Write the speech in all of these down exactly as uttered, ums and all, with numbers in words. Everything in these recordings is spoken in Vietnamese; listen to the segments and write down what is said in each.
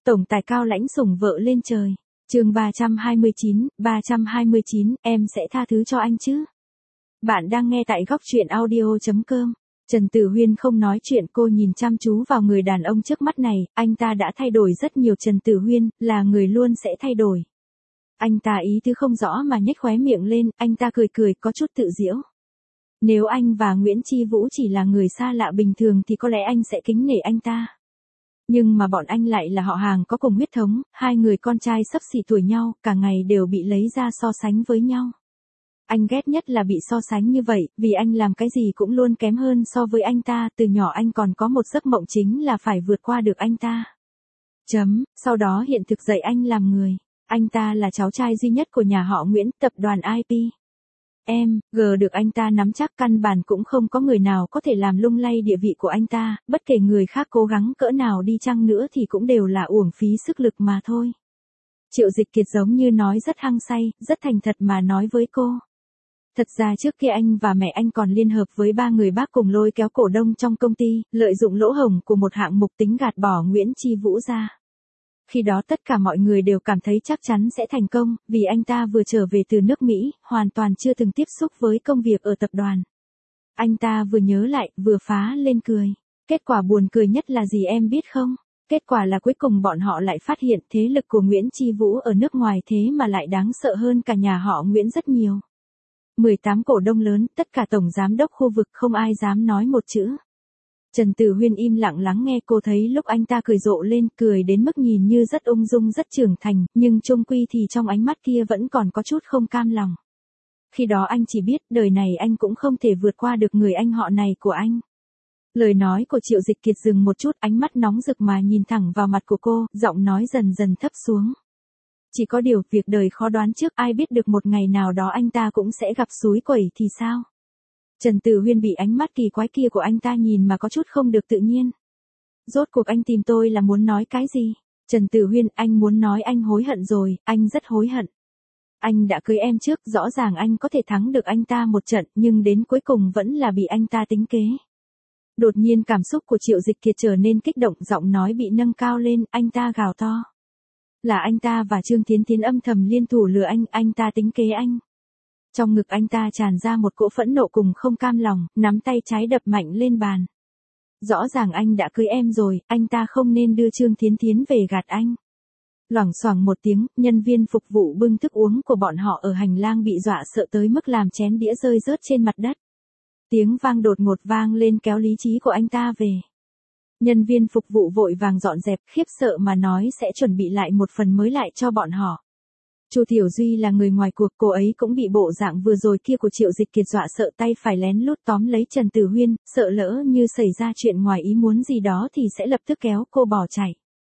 Tổng tài cao lãnh sủng vợ lên trời. Chương ba trăm hai mươi chín, ba trăm hai mươi chín, em sẽ tha thứ cho anh chứ? Bạn đang nghe tại góc truyện audio chấm com. Trần Tử Huyên không nói chuyện, cô nhìn chăm chú vào người đàn ông trước mắt này, anh ta đã thay đổi rất nhiều. Trần Tử Huyên, là người luôn sẽ thay đổi. Anh ta ý tứ không rõ mà nhếch khóe miệng lên, anh ta cười cười có chút tự giễu. Nếu anh và Nguyễn Chi Vũ chỉ là người xa lạ bình thường thì có lẽ anh sẽ kính nể anh ta. Nhưng mà bọn anh lại là họ hàng có cùng huyết thống, hai người con trai xấp xỉ tuổi nhau, cả ngày đều bị lấy ra so sánh với nhau. Anh ghét nhất là bị so sánh như vậy, vì anh làm cái gì cũng luôn kém hơn so với anh ta, từ nhỏ anh còn có một giấc mộng chính là phải vượt qua được anh ta. Chấm, sau đó hiện thực dạy anh làm người. Anh ta là cháu trai duy nhất của nhà họ Nguyễn, tập đoàn i pê. Em, G được anh ta nắm chắc, căn bản cũng không có người nào có thể làm lung lay địa vị của anh ta, bất kể người khác cố gắng cỡ nào đi chăng nữa thì cũng đều là uổng phí sức lực mà thôi. Triệu Dịch Kiệt giống như nói rất hăng say, rất thành thật mà nói với cô. Thật ra trước kia anh và mẹ anh còn liên hợp với ba người bác cùng lôi kéo cổ đông trong công ty, lợi dụng lỗ hổng của một hạng mục tính gạt bỏ Nguyễn Chi Vũ ra. Khi đó tất cả mọi người đều cảm thấy chắc chắn sẽ thành công, vì anh ta vừa trở về từ nước Mỹ, hoàn toàn chưa từng tiếp xúc với công việc ở tập đoàn. Anh ta vừa nhớ lại, vừa phá lên cười. Kết quả buồn cười nhất là gì em biết không? Kết quả là cuối cùng bọn họ lại phát hiện thế lực của Nguyễn Chi Vũ ở nước ngoài thế mà lại đáng sợ hơn cả nhà họ Nguyễn rất nhiều. mười tám cổ đông lớn, tất cả tổng giám đốc khu vực, không ai dám nói một chữ. Trần Tử Huyên im lặng lắng nghe, cô thấy lúc anh ta cười rộ lên, cười đến mức nhìn như rất ung dung rất trưởng thành, nhưng chung quy thì trong ánh mắt kia vẫn còn có chút không cam lòng. Khi đó anh chỉ biết, đời này anh cũng không thể vượt qua được người anh họ này của anh. Lời nói của Triệu Dịch Kiệt dừng một chút, ánh mắt nóng rực mà nhìn thẳng vào mặt của cô, giọng nói dần dần thấp xuống. Chỉ có điều, việc đời khó đoán trước, ai biết được một ngày nào đó anh ta cũng sẽ gặp xúi quẩy thì sao? Trần Tử Huyên bị ánh mắt kỳ quái kia của anh ta nhìn mà có chút không được tự nhiên. Rốt cuộc anh tìm tôi là muốn nói cái gì? Trần Tử Huyên, anh muốn nói anh hối hận rồi, anh rất hối hận. Anh đã cưới em trước, rõ ràng anh có thể thắng được anh ta một trận, nhưng đến cuối cùng vẫn là bị anh ta tính kế. Đột nhiên cảm xúc của Triệu Dịch Kiệt trở nên kích động, giọng nói bị nâng cao lên, anh ta gào to. Là anh ta và Trương Thiến Thiến âm thầm liên thủ lừa anh, anh ta tính kế anh. Trong ngực anh ta tràn ra một cỗ phẫn nộ cùng không cam lòng, nắm tay trái đập mạnh lên bàn. Rõ ràng anh đã cưới em rồi, anh ta không nên đưa Trương Thiến Thiến về gạt anh. Loảng xoảng một tiếng, nhân viên phục vụ bưng thức uống của bọn họ ở hành lang bị dọa sợ tới mức làm chén đĩa rơi rớt trên mặt đất. Tiếng vang đột ngột vang lên kéo lý trí của anh ta về. Nhân viên phục vụ vội vàng dọn dẹp, khiếp sợ mà nói sẽ chuẩn bị lại một phần mới lại cho bọn họ. Chu Tiểu Duy là người ngoài cuộc, cô ấy cũng bị bộ dạng vừa rồi kia của Triệu Dịch Kiệt dọa sợ, tay phải lén lút tóm lấy Trần Tử Huyên, sợ lỡ như xảy ra chuyện ngoài ý muốn gì đó thì sẽ lập tức kéo cô bỏ chạy.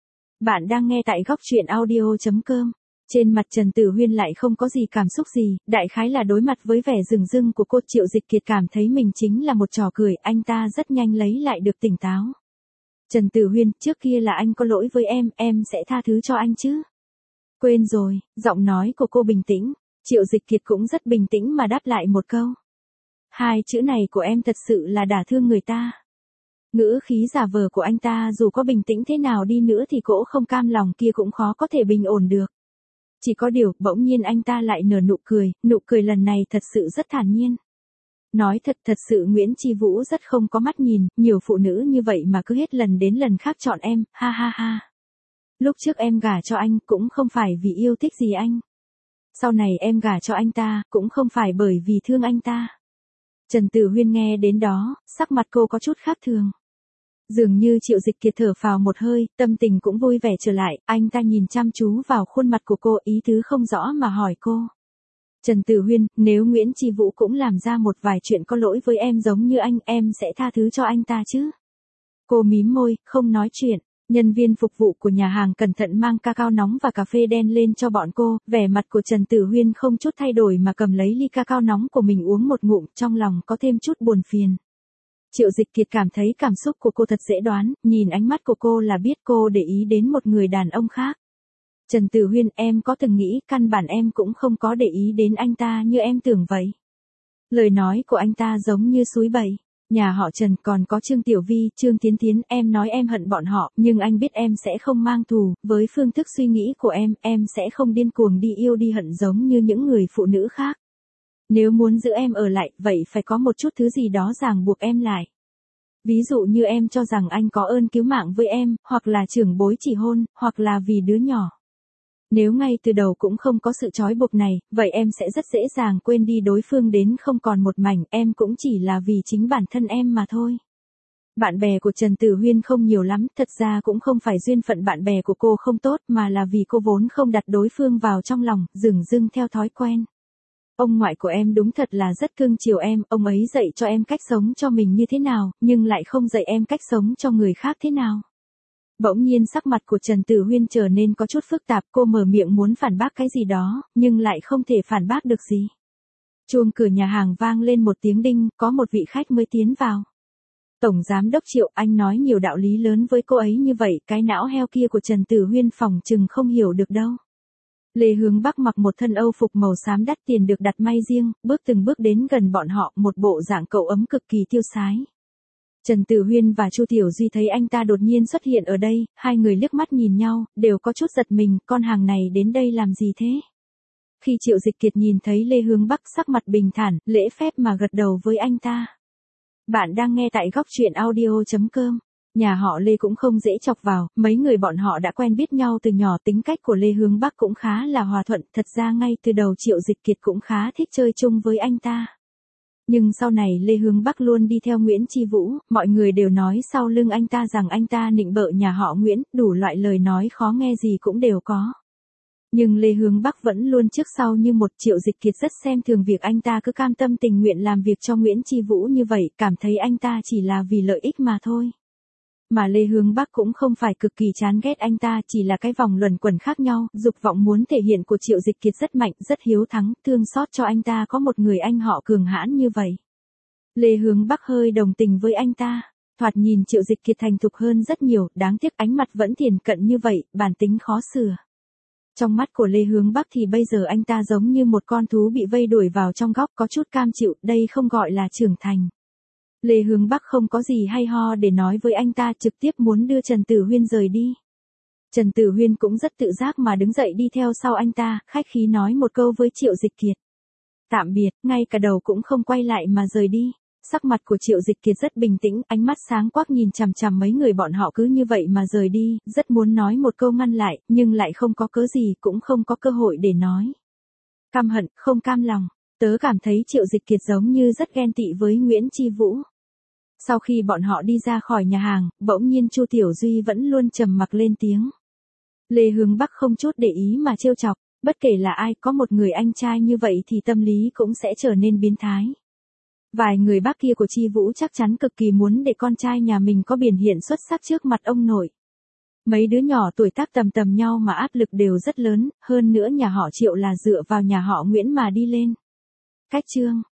Bạn đang nghe tại góc truyện audio chấm com. Trên mặt Trần Tử Huyên lại không có gì cảm xúc gì, đại khái là đối mặt với vẻ rừng rưng của cô, Triệu Dịch Kiệt cảm thấy mình chính là một trò cười, anh ta rất nhanh lấy lại được tỉnh táo. Trần Tử Huyên, trước kia là anh có lỗi với em, em sẽ tha thứ cho anh chứ? Quên rồi, giọng nói của cô bình tĩnh. Triệu Dịch Kiệt cũng rất bình tĩnh mà đáp lại một câu. Hai chữ này của em thật sự là đả thương người ta. Ngữ khí giả vờ của anh ta dù có bình tĩnh thế nào đi nữa thì cỗ không cam lòng kia cũng khó có thể bình ổn được. Chỉ có điều, bỗng nhiên anh ta lại nở nụ cười, nụ cười lần này thật sự rất thản nhiên. Nói thật, thật sự Nguyễn Chi Vũ rất không có mắt nhìn, nhiều phụ nữ như vậy mà cứ hết lần đến lần khác chọn em, ha ha ha. Lúc trước em gả cho anh cũng không phải vì yêu thích gì anh. Sau này em gả cho anh ta cũng không phải bởi vì thương anh ta. Trần Tử Huyên nghe đến đó, sắc mặt cô có chút khác thường. Dường như Triệu Dịch Kiệt thở phào một hơi, tâm tình cũng vui vẻ trở lại, anh ta nhìn chăm chú vào khuôn mặt của cô, ý tứ không rõ mà hỏi cô. Trần Tử Huyên, nếu Nguyễn Chi Vũ cũng làm ra một vài chuyện có lỗi với em giống như anh, em sẽ tha thứ cho anh ta chứ? Cô mím môi, không nói chuyện. Nhân viên phục vụ của nhà hàng cẩn thận mang cacao nóng và cà phê đen lên cho bọn cô, vẻ mặt của Trần Tử Huyên không chút thay đổi mà cầm lấy ly cacao nóng của mình uống một ngụm, trong lòng có thêm chút buồn phiền. Triệu Dịch Kiệt cảm thấy cảm xúc của cô thật dễ đoán, nhìn ánh mắt của cô là biết cô để ý đến một người đàn ông khác. Trần Tử Huyên, em có từng nghĩ căn bản em cũng không có để ý đến anh ta như em tưởng vậy. Lời nói của anh ta giống như suối bầy. Nhà họ Trần còn có Trương Tiểu Vi, Trương Tiến Tiến, em nói em hận bọn họ, nhưng anh biết em sẽ không mang thù, với phương thức suy nghĩ của em, em sẽ không điên cuồng đi yêu đi hận giống như những người phụ nữ khác. Nếu muốn giữ em ở lại, vậy phải có một chút thứ gì đó ràng buộc em lại. Ví dụ như em cho rằng anh có ơn cứu mạng với em, hoặc là trưởng bối chỉ hôn, hoặc là vì đứa nhỏ. Nếu ngay từ đầu cũng không có sự trói buộc này, vậy em sẽ rất dễ dàng quên đi đối phương đến không còn một mảnh, em cũng chỉ là vì chính bản thân em mà thôi. Bạn bè của Trần Tử Huyên không nhiều lắm, thật ra cũng không phải duyên phận bạn bè của cô không tốt mà là vì cô vốn không đặt đối phương vào trong lòng, dửng dưng theo thói quen. Ông ngoại của em đúng thật là rất cưng chiều em, ông ấy dạy cho em cách sống cho mình như thế nào, nhưng lại không dạy em cách sống cho người khác thế nào. Bỗng nhiên sắc mặt của Trần Tử Huyên trở nên có chút phức tạp, cô mở miệng muốn phản bác cái gì đó, nhưng lại không thể phản bác được gì. Chuông cửa nhà hàng vang lên một tiếng đinh, có một vị khách mới tiến vào. Tổng giám đốc Triệu, anh nói nhiều đạo lý lớn với cô ấy như vậy, cái não heo kia của Trần Tử Huyên phòng chừng không hiểu được đâu. Lê Hướng Bắc mặc một thân âu phục màu xám đắt tiền được đặt may riêng, bước từng bước đến gần bọn họ, một bộ dạng cậu ấm cực kỳ tiêu sái. Trần Tử Huyên và Chu Tiểu Duy thấy anh ta đột nhiên xuất hiện ở đây, hai người liếc mắt nhìn nhau, đều có chút giật mình, con hàng này đến đây làm gì thế? Khi Triệu Dịch Kiệt nhìn thấy Lê Hướng Bắc sắc mặt bình thản, lễ phép mà gật đầu với anh ta. Bạn đang nghe tại góc truyện audio chấm com. Nhà họ Lê cũng không dễ chọc vào, mấy người bọn họ đã quen biết nhau từ nhỏ, tính cách của Lê Hướng Bắc cũng khá là hòa thuận, thật ra ngay từ đầu Triệu Dịch Kiệt cũng khá thích chơi chung với anh ta. Nhưng sau này Lê Hướng Bắc luôn đi theo Nguyễn Chi Vũ, mọi người đều nói sau lưng anh ta rằng anh ta nịnh bợ nhà họ Nguyễn, đủ loại lời nói khó nghe gì cũng đều có. Nhưng Lê Hướng Bắc vẫn luôn trước sau như một. Triệu Dịch Kiệt rất xem thường việc anh ta cứ cam tâm tình nguyện làm việc cho Nguyễn Chi Vũ như vậy, cảm thấy anh ta chỉ là vì lợi ích mà thôi. Mà Lê Hướng Bắc cũng không phải cực kỳ chán ghét anh ta, chỉ là cái vòng luẩn quẩn khác nhau, dục vọng muốn thể hiện của Triệu Dịch Kiệt rất mạnh, rất hiếu thắng, thương xót cho anh ta có một người anh họ cường hãn như vậy. Lê Hướng Bắc hơi đồng tình với anh ta, thoạt nhìn Triệu Dịch Kiệt thành thục hơn rất nhiều, đáng tiếc ánh mặt vẫn thiển cận như vậy, bản tính khó sửa. Trong mắt của Lê Hướng Bắc thì bây giờ anh ta giống như một con thú bị vây đuổi vào trong góc, có chút cam chịu, đây không gọi là trưởng thành. Lê Hướng Bắc không có gì hay ho để nói với anh ta, trực tiếp muốn đưa Trần Tử Huyên rời đi. Trần Tử Huyên cũng rất tự giác mà đứng dậy đi theo sau anh ta, khách khí nói một câu với Triệu Dịch Kiệt. Tạm biệt, ngay cả đầu cũng không quay lại mà rời đi. Sắc mặt của Triệu Dịch Kiệt rất bình tĩnh, ánh mắt sáng quắc nhìn chằm chằm mấy người bọn họ cứ như vậy mà rời đi, rất muốn nói một câu ngăn lại, nhưng lại không có cớ gì, cũng không có cơ hội để nói. Căm hận, không cam lòng, tớ cảm thấy Triệu Dịch Kiệt giống như rất ghen tị với Nguyễn Chi Vũ. Sau khi bọn họ đi ra khỏi nhà hàng, bỗng nhiên Chu Tiểu Duy vẫn luôn trầm mặc lên tiếng. Lê Hướng Bắc không chút để ý mà trêu chọc, bất kể là ai có một người anh trai như vậy thì tâm lý cũng sẽ trở nên biến thái. Vài người bác kia của Chi Vũ chắc chắn cực kỳ muốn để con trai nhà mình có biểu hiện xuất sắc trước mặt ông nội. Mấy đứa nhỏ tuổi tác tầm tầm nhau mà áp lực đều rất lớn, hơn nữa nhà họ Triệu là dựa vào nhà họ Nguyễn mà đi lên. Cách chương